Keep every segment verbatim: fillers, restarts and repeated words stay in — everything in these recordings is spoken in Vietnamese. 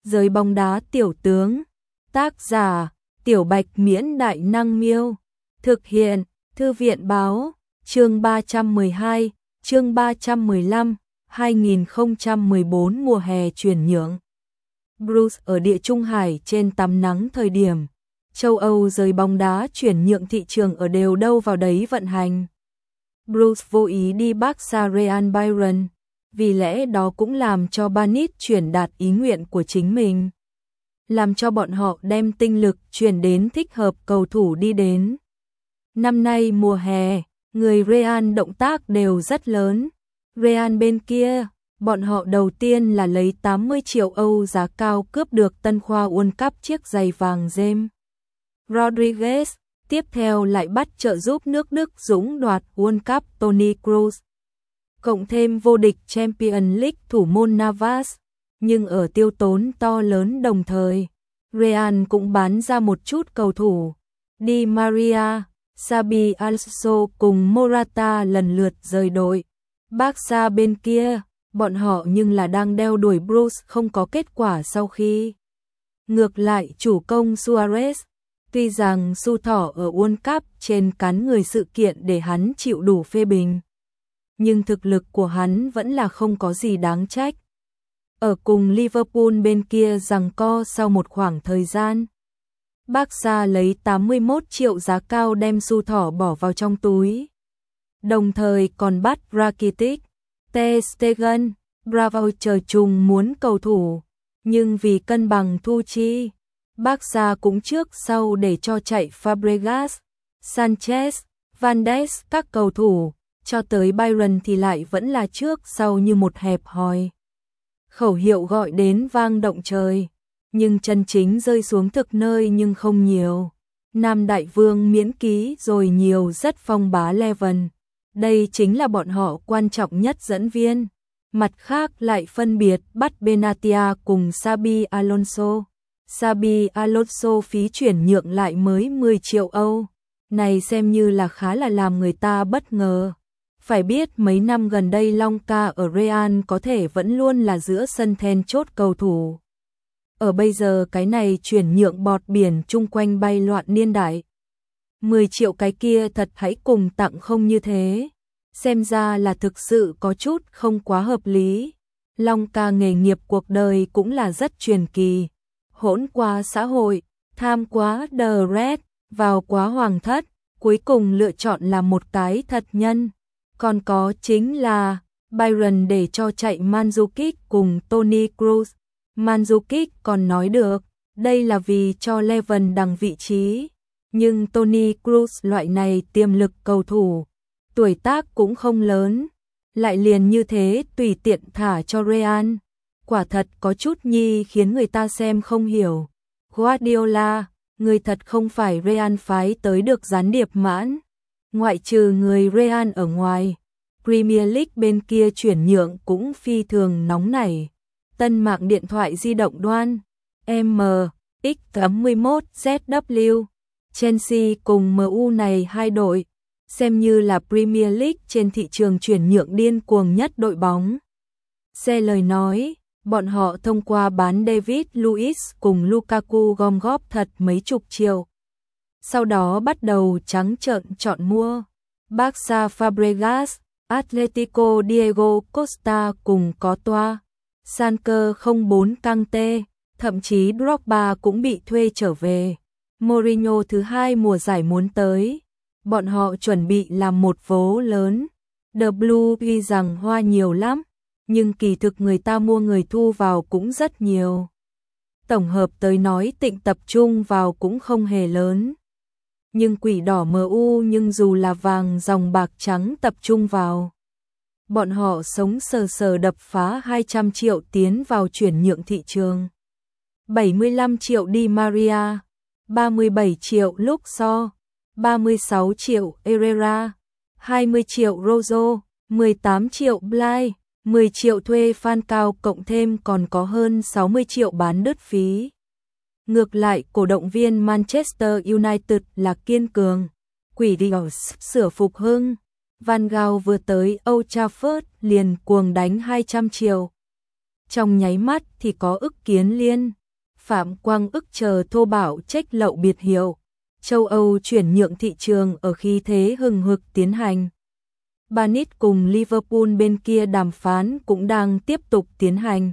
Giới bóng đá tiểu tướng. Tác giả, Tiểu Bạch Miễn Đại Năng Miêu. Thực hiện, Thư viện Báo. Chương ba trăm mười hai, chương ba trăm mười lăm, hai nghìn không trăm mười bốn mùa hè chuyển nhượng. Bruce ở địa Trung Hải trên tắm nắng thời điểm. Châu Âu giới bóng đá chuyển nhượng thị trường ở đều đâu vào đấy vận hành. Bruce vô ý đi Barca Real Bayern, vì lẽ đó cũng làm cho Barnett chuyển đạt ý nguyện của chính mình. Làm cho bọn họ đem tinh lực chuyển đến thích hợp cầu thủ đi đến. Năm nay mùa hè, người Real động tác đều rất lớn. Real bên kia, bọn họ đầu tiên là lấy tám mươi triệu Âu giá cao cướp được tân khoa World Cup chiếc giày vàng James Rodriguez, tiếp theo lại bắt trợ giúp nước Đức dũng đoạt World Cup Toni Kroos. Cộng thêm vô địch Champions League thủ môn Navas, nhưng ở tiêu tốn to lớn đồng thời, Real cũng bán ra một chút cầu thủ. Di Maria, Xabi Alonso cùng Morata lần lượt rời đội. Barca bên kia, bọn họ nhưng là đang đeo đuổi Bruce không có kết quả sau khi. Ngược lại chủ công Suarez, tuy rằng su thỏ ở World Cup trên cán người sự kiện để hắn chịu đủ phê bình, nhưng thực lực của hắn vẫn là không có gì đáng trách. Ở cùng Liverpool bên kia giằng co sau một khoảng thời gian, Barca lấy tám mươi mốt triệu giá cao đem su thỏ bỏ vào trong túi. Đồng thời còn bắt Rakitic, Ter Stegen, Bravo chờ chung muốn cầu thủ, nhưng vì cân bằng thu chi, Barca cũng trước sau để cho chạy Fabregas, Sanchez, Van Dijk các cầu thủ, cho tới Bayern thì lại vẫn là trước sau như một hẹp hòi. Khẩu hiệu gọi đến vang động trời, nhưng chân chính rơi xuống thực nơi nhưng không nhiều. Nam Đại Vương miễn ký rồi nhiều rất phong bá Leven. Đây chính là bọn họ quan trọng nhất dẫn viên. Mặt khác lại phân biệt bắt Benatia cùng Xabi Alonso. Xabi Alonso phí chuyển nhượng lại mới mười triệu Âu. Này xem như là khá là làm người ta bất ngờ. Phải biết mấy năm gần đây Long Ca ở Real có thể vẫn luôn là giữa sân then chốt cầu thủ. Ở bây giờ cái này chuyển nhượng bọt biển chung quanh bay loạn niên đại. mười triệu cái kia thật hãy cùng tặng không như thế. Xem ra là thực sự có chút không quá hợp lý. Long Ca nghề nghiệp cuộc đời cũng là rất truyền kỳ. Hỗn qua xã hội, tham quá The Red, vào quá hoàng thất, cuối cùng lựa chọn là một cái thật nhân. Còn có chính là Bayern để cho chạy Mandzukic cùng Toni Kroos. Mandzukic còn nói được, đây là vì cho Leven đằng vị trí. Nhưng Toni Kroos loại này tiềm lực cầu thủ, tuổi tác cũng không lớn, lại liền như thế tùy tiện thả cho Real. Quả thật có chút nhi khiến người ta xem không hiểu. Guardiola, người thật không phải Real phái tới được gián điệp mãn. Ngoại trừ người Real ở ngoài, Premier League bên kia chuyển nhượng cũng phi thường nóng nảy. Tân mạng điện thoại di động đoan M X tám mươi mốt Z W, Chelsea cùng M U này hai đội, xem như là Premier League trên thị trường chuyển nhượng điên cuồng nhất đội bóng. Xe lời nói, bọn họ thông qua bán David Luiz cùng Lukaku gom góp thật mấy chục triệu. Sau đó bắt đầu trắng trợn chọn mua. Barca Fabregas, Atletico Diego Costa cùng có toa. Sanker không bốn căng tê, thậm chí Drogba cũng bị thuê trở về. Mourinho thứ hai mùa giải muốn tới. Bọn họ chuẩn bị làm một vố lớn. The Blue ghi rằng hoa nhiều lắm, nhưng kỳ thực người ta mua người thu vào cũng rất nhiều. Tổng hợp tới nói Tịnh tập trung vào cũng không hề lớn. Nhưng quỷ đỏ em u nhưng dù là vàng dòng bạc trắng tập trung vào. Bọn họ sống sờ sờ đập phá hai trăm triệu tiến vào chuyển nhượng thị trường. bảy mươi lăm triệu Di Maria, ba mươi bảy triệu Luke Shaw, ba mươi sáu triệu Herrera, hai mươi triệu Rojo, mười tám triệu Bly, mười triệu thuê Falcao cộng thêm còn có hơn sáu mươi triệu bán đứt phí. Ngược lại cổ động viên Manchester United là kiên cường. Quỷ Dios sửa phục hưng. Van Gaal vừa tới Old Trafford liền cuồng đánh hai trăm triệu. trong nháy mắt thì có Ức Kiến Liên, Phạm Quang Ức chờ thô bạo trách lậu biệt hiệu. Châu Âu chuyển nhượng thị trường ở khí thế hừng hực tiến hành. Barnett cùng Liverpool bên kia đàm phán cũng đang tiếp tục tiến hành.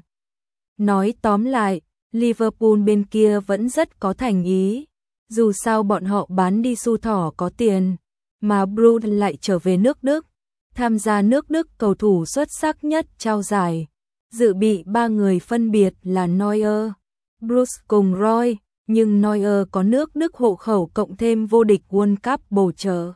Nói tóm lại, Liverpool bên kia vẫn rất có thành ý. Dù sao bọn họ bán đi xu thỏ có tiền, mà Bruce lại trở về nước Đức, tham gia nước Đức cầu thủ xuất sắc nhất trao giải. Dự bị ba người phân biệt là Neuer, Bruce cùng Roy, nhưng Neuer có nước Đức hộ khẩu cộng thêm vô địch World Cup bổ trợ.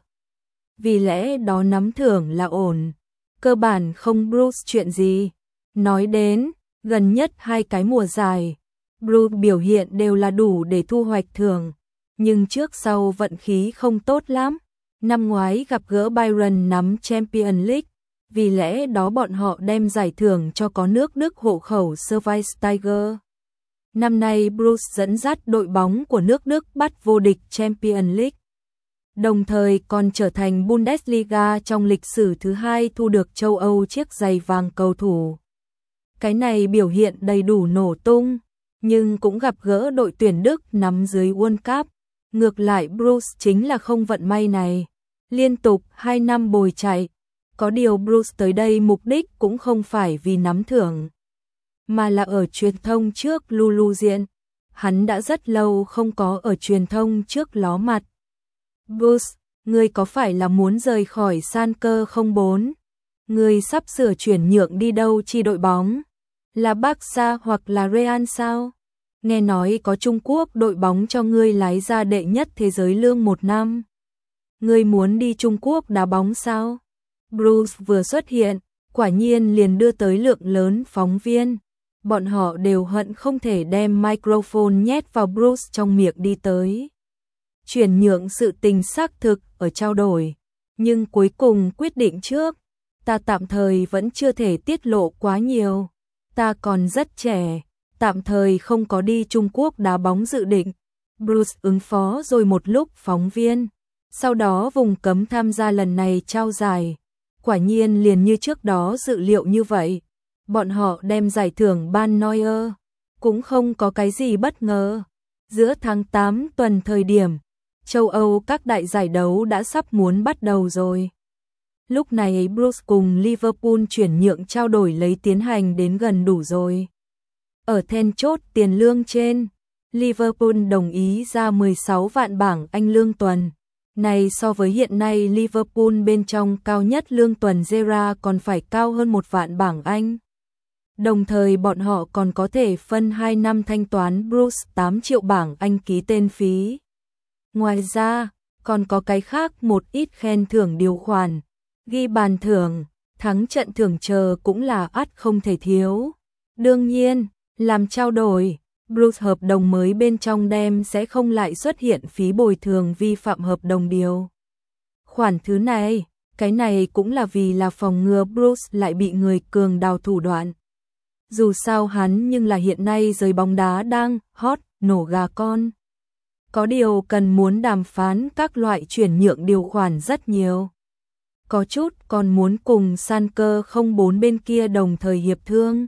Vì lẽ đó nắm thưởng là ổn, cơ bản không Bruce chuyện gì. Nói đến, gần nhất hai cái mùa giải, Bruce biểu hiện đều là đủ để thu hoạch thưởng, nhưng trước sau vận khí không tốt lắm. Năm ngoái gặp gỡ Bayern nắm Champions League, vì lẽ đó bọn họ đem giải thưởng cho có nước Đức hộ khẩu Schweinsteiger. Năm nay Bruce dẫn dắt đội bóng của nước Đức bắt vô địch Champions League, đồng thời còn trở thành Bundesliga trong lịch sử thứ hai thu được châu Âu chiếc giày vàng cầu thủ. Cái này biểu hiện đầy đủ nổ tung, nhưng cũng gặp gỡ đội tuyển Đức nắm dưới World Cup. Ngược lại Bruce chính là không vận may này, liên tục hai năm bồi chạy. Có điều Bruce tới đây mục đích cũng không phải vì nắm thưởng, mà là ở truyền thông trước Lulu diện. Hắn đã rất lâu không có ở truyền thông trước ló mặt. Bruce, ngươi có phải là muốn rời khỏi Schalke không bốn? Ngươi sắp sửa chuyển nhượng đi đâu chi đội bóng? Là Barca hoặc là Real sao? Nghe nói có Trung Quốc đội bóng cho ngươi lái ra đệ nhất thế giới lương một năm. Ngươi muốn đi Trung Quốc đá bóng sao? Bruce vừa xuất hiện, quả nhiên liền đưa tới lượng lớn phóng viên. Bọn họ đều hận không thể đem microphone nhét vào Bruce trong miệng đi tới. Chuyển nhượng sự tình xác thực ở trao đổi, nhưng cuối cùng quyết định trước. Ta tạm thời vẫn chưa thể tiết lộ quá nhiều. Ta còn rất trẻ, tạm thời không có đi Trung Quốc đá bóng dự định. Bruce ứng phó rồi một lúc phóng viên, sau đó vùng cấm tham gia lần này trao giải. Quả nhiên liền như trước đó dự liệu như vậy, bọn họ đem giải thưởng ban Neuer, cũng không có cái gì bất ngờ. Giữa tháng tám tuần thời điểm, châu Âu các đại giải đấu đã sắp muốn bắt đầu rồi. Lúc này Bruce cùng Liverpool chuyển nhượng trao đổi lấy tiến hành đến gần đủ rồi. Ở then chốt tiền lương trên, Liverpool đồng ý ra mười sáu vạn bảng Anh lương tuần. Này so với hiện nay Liverpool bên trong cao nhất lương tuần Zera còn phải cao hơn một vạn bảng Anh. Đồng thời bọn họ còn có thể phân hai năm thanh toán Bruce tám triệu bảng Anh ký tên phí. Ngoài ra, còn có cái khác một ít khen thưởng điều khoản, ghi bàn thưởng, thắng trận thưởng chờ cũng là ắt không thể thiếu. Đương nhiên, làm trao đổi, Bruce hợp đồng mới bên trong đem sẽ không lại xuất hiện phí bồi thường vi phạm hợp đồng điều. Khoản thứ này, cái này cũng là vì là phòng ngừa Bruce lại bị người cường đào thủ đoạn. Dù sao hắn nhưng là hiện nay giới bóng đá đang hot, nổ gà con. Có điều cần muốn đàm phán các loại chuyển nhượng điều khoản rất nhiều. Có chút còn muốn cùng Schalke không bốn bên kia đồng thời hiệp thương.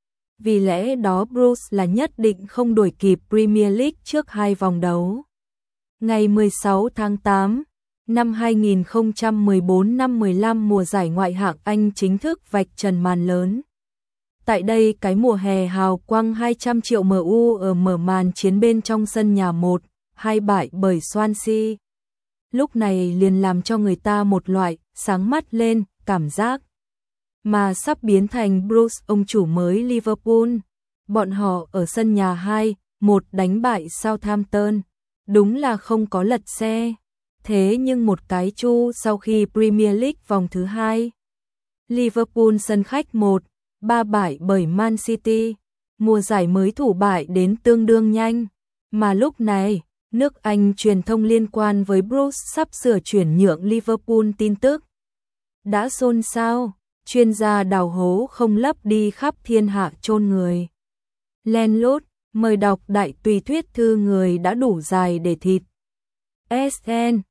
Vì lẽ đó Bruce là nhất định không đuổi kịp Premier League trước hai vòng đấu. Ngày mười sáu tháng tám năm hai nghìn không trăm mười bốn năm mười lăm mùa giải ngoại hạng Anh chính thức vạch trần màn lớn. Tại đây cái mùa hè hào quang hai trăm triệu em u ở mở màn chiến bên trong sân nhà một hai bại bởi Swansea. Lúc này liền làm cho người ta một loại sáng mắt lên cảm giác. Mà sắp biến thành Bruce ông chủ mới Liverpool. Bọn họ ở sân nhà hai một đánh bại Southampton. Đúng là không có lật xe. Thế nhưng một cái chu sau khi Premier League vòng thứ hai. Liverpool sân khách một ba bại bởi Man City. Mùa giải mới thủ bại đến tương đương nhanh. Mà lúc này, nước Anh truyền thông liên quan với Bruce sắp sửa chuyển nhượng Liverpool tin tức đã xôn xao. Chuyên gia đào hố không lấp đi khắp thiên hạ chôn người. Len lút, mời đọc đại tùy thuyết thư người đã đủ dài để thịt. ét en